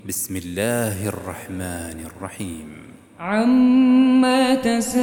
بسم الله الرحمن الرحيم. عما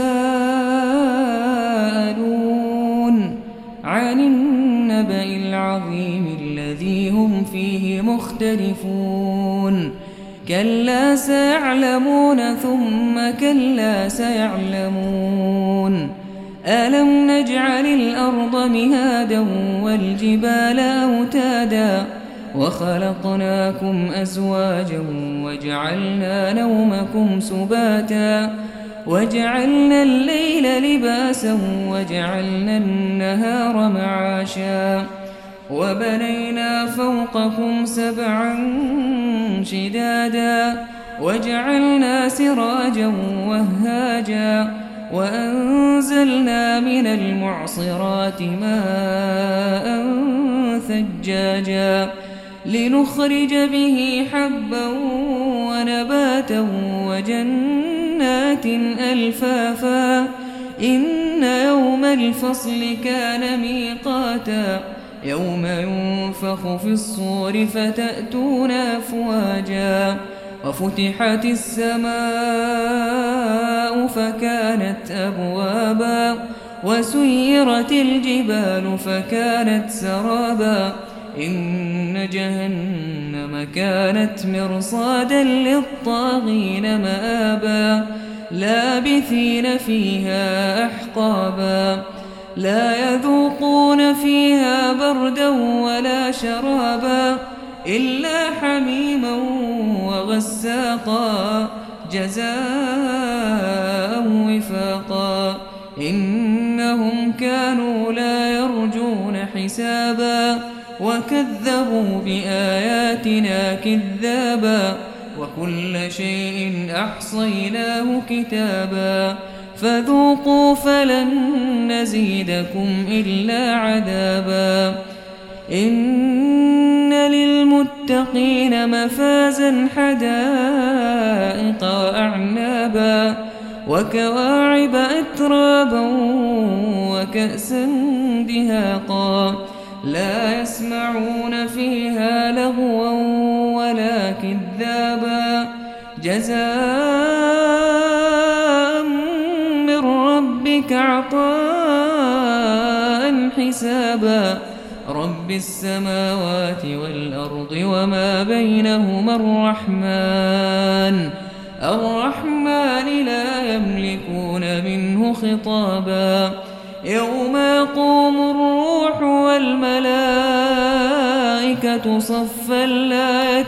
يتساءلون عن النبأ العظيم الذي هم فيه مختلفون كلا سيعلمون ثم كلا سيعلمون ألم نجعل الأرض مهادا والجبال أوتادا وخلقناكم أزواجا وجعلنا نومكم سباتا وجعلنا الليل لباسا وجعلنا النهار معاشا وبنينا فوقكم سبعا شدادا وجعلنا سراجا وهاجا وأنزلنا من المعصرات ماء ثجاجا لنخرج به حبا ونباتا وجنات ألفافا إن يوم الفصل كان ميقاتا يوم ينفخ في الصور فتأتون أفواجا وفتحت السماء فكانت أبوابا وسيرت الجبال فكانت سرابا إن جهنم كانت مرصادا للطاغين مآبا لابثين فيها أحقابا لا يذوقون فيها بردا ولا شرابا إلا حميما وغساقا جزاء وفاقا إنهم كانوا لا يرجون حسابا وكذبوا بآياتنا كذابا وكل شيء أحصيناه كتابا فذوقوا فلن نزيدكم إلا عذابا إن للمتقين مفازا حدائق وأعنابا وكواعب أترابا وكأسا دهاقا لا يسمعون فيها لغوا ولا كذابا جزاء من ربك عطاء حسابا رب السماوات والأرض وما بينهما الرحمن لا يملكون منه خطابا يوم يقوم الروح والملائكة صفا لا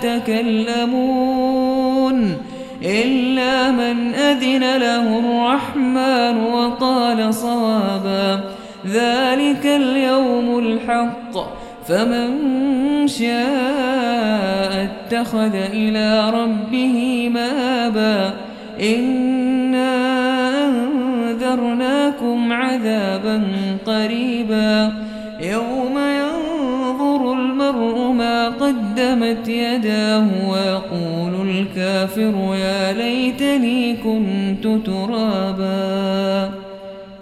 يتكلمون إلا من أذن له الرحمن وقال صوابا ذلك اليوم الحق فمن شاء اتخذ إلى ربه مآبا إنا أنذرناكم عذابا قريبا يوم ينظر المرء ما قدمت يداه ويقول الكافر يا ليتني كنت ترابا.